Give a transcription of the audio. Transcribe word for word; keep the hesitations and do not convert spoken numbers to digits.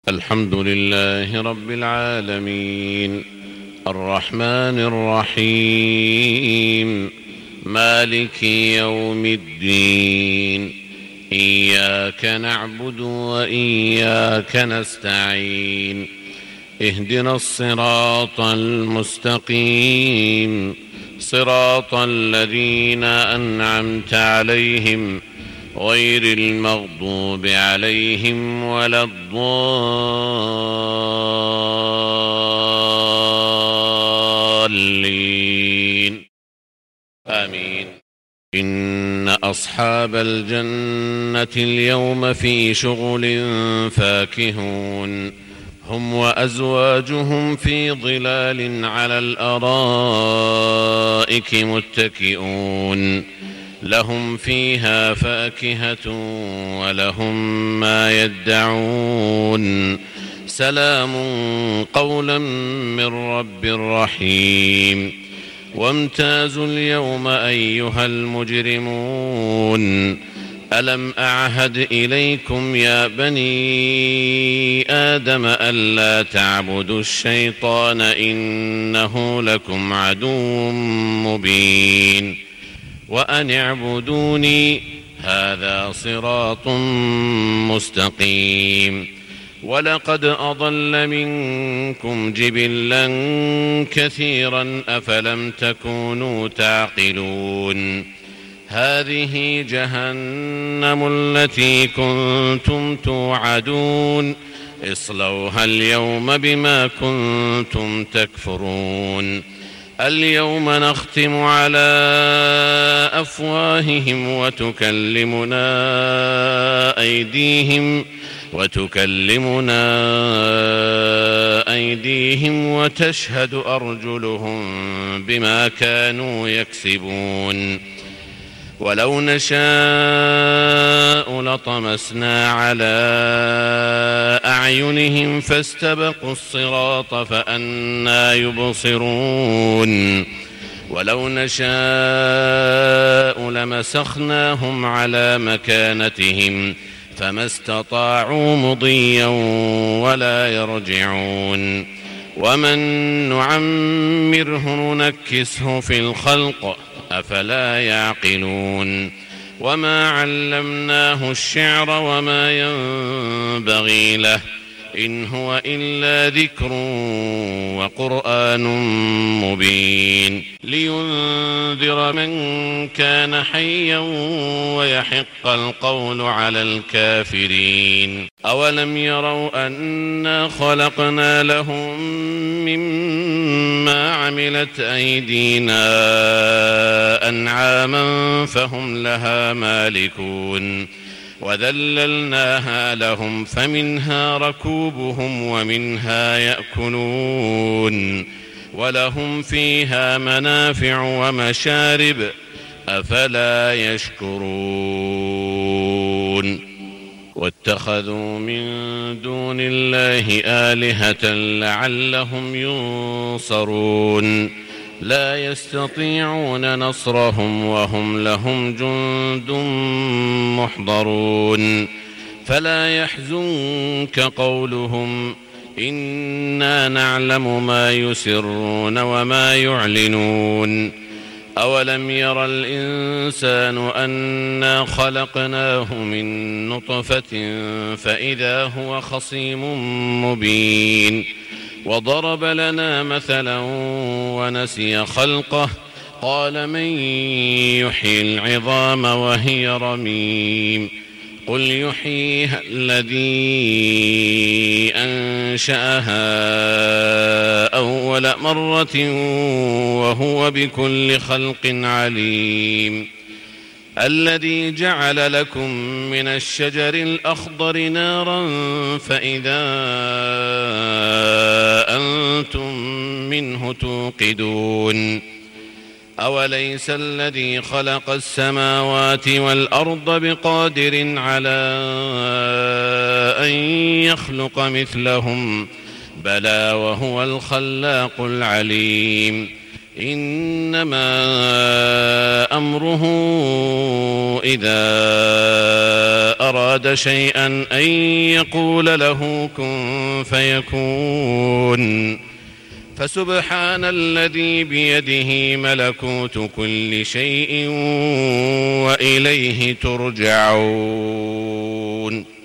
الحمد لله رب العالمين، الرحمن الرحيم، مالك يوم الدين. إياك نعبد وإياك نستعين، اهدنا الصراط المستقيم، صراط الذين أنعمت عليهم غير المغضوب عليهم ولا الضالين، آمين. إن أصحاب الجنة اليوم في شغل فاكهون، هم وأزواجهم في ظلال على الأرائك متكئون، لهم فيها فاكهة ولهم ما يدعون، سلام قولا من رب رحيم. وامتازوا اليوم أيها المجرمون، ألم أعهد إليكم يا بني آدم ألا تعبدوا الشيطان إنه لكم عدو مبين، وأن اعبدوني هذا صراط مستقيم. ولقد أضل منكم جبلا كثيرا أفلم تكونوا تعقلون. هذه جهنم التي كنتم توعدون، اصلوها اليوم بما كنتم تكفرون. اليوم نختم على أفواههم وتكلمنا أيديهم وتكلمنا أيديهم وتشهد أرجلهم بما كانوا يكسبون. ولو نشاء لطمسنا على أعينهم فاستبقوا الصراط فأنى يبصرون. ولو نشاء لمسخناهم على مكانتهم فما استطاعوا مضيا ولا يرجعون. ومن نعمره ننكسه في الخلق أفلا يعقلون. وما علمناه الشعر وما ينبغي له، إن هو إلا ذكر وقرآن مبين، لينذر من كان حيا ويحق القول على الكافرين. أولم يروا أنا خلقنا لهم مما عملت أيدينا أنعاما فهم لها مالكون، وذللناها لهم فمنها ركوبهم ومنها يأكلون، ولهم فيها منافع ومشارب، أفلا يشكرون. واتخذوا من دون الله آلهة لعلهم ينصرون، لا يستطيعون نصرهم وهم لهم جند محضرون. فلا يحزنك قولهم، إنا نعلم ما يسرون وما يعلنون. أولم ير الإنسان أنا خلقناه من نطفة فإذا هو خصيم مبين. وضرب لنا مثلا ونسي خلقه، قال من يحيي العظام وهي رميم. قل يحييها الذي أنشأها أول مرة وهو بكل خلق عليم. الذي جعل لكم من الشجر الأخضر نارا فإذا أنتم منه توقدون. أوليس الذي خلق السماوات والأرض بقادر على أن يخلق مثلهم؟ بلى وهو الخلاق العليم. إنما أمره إذا أراد شيئا أن يقول له كن فيكون. فسبحان الذي بيده ملكوت كل شيء وإليه ترجعون.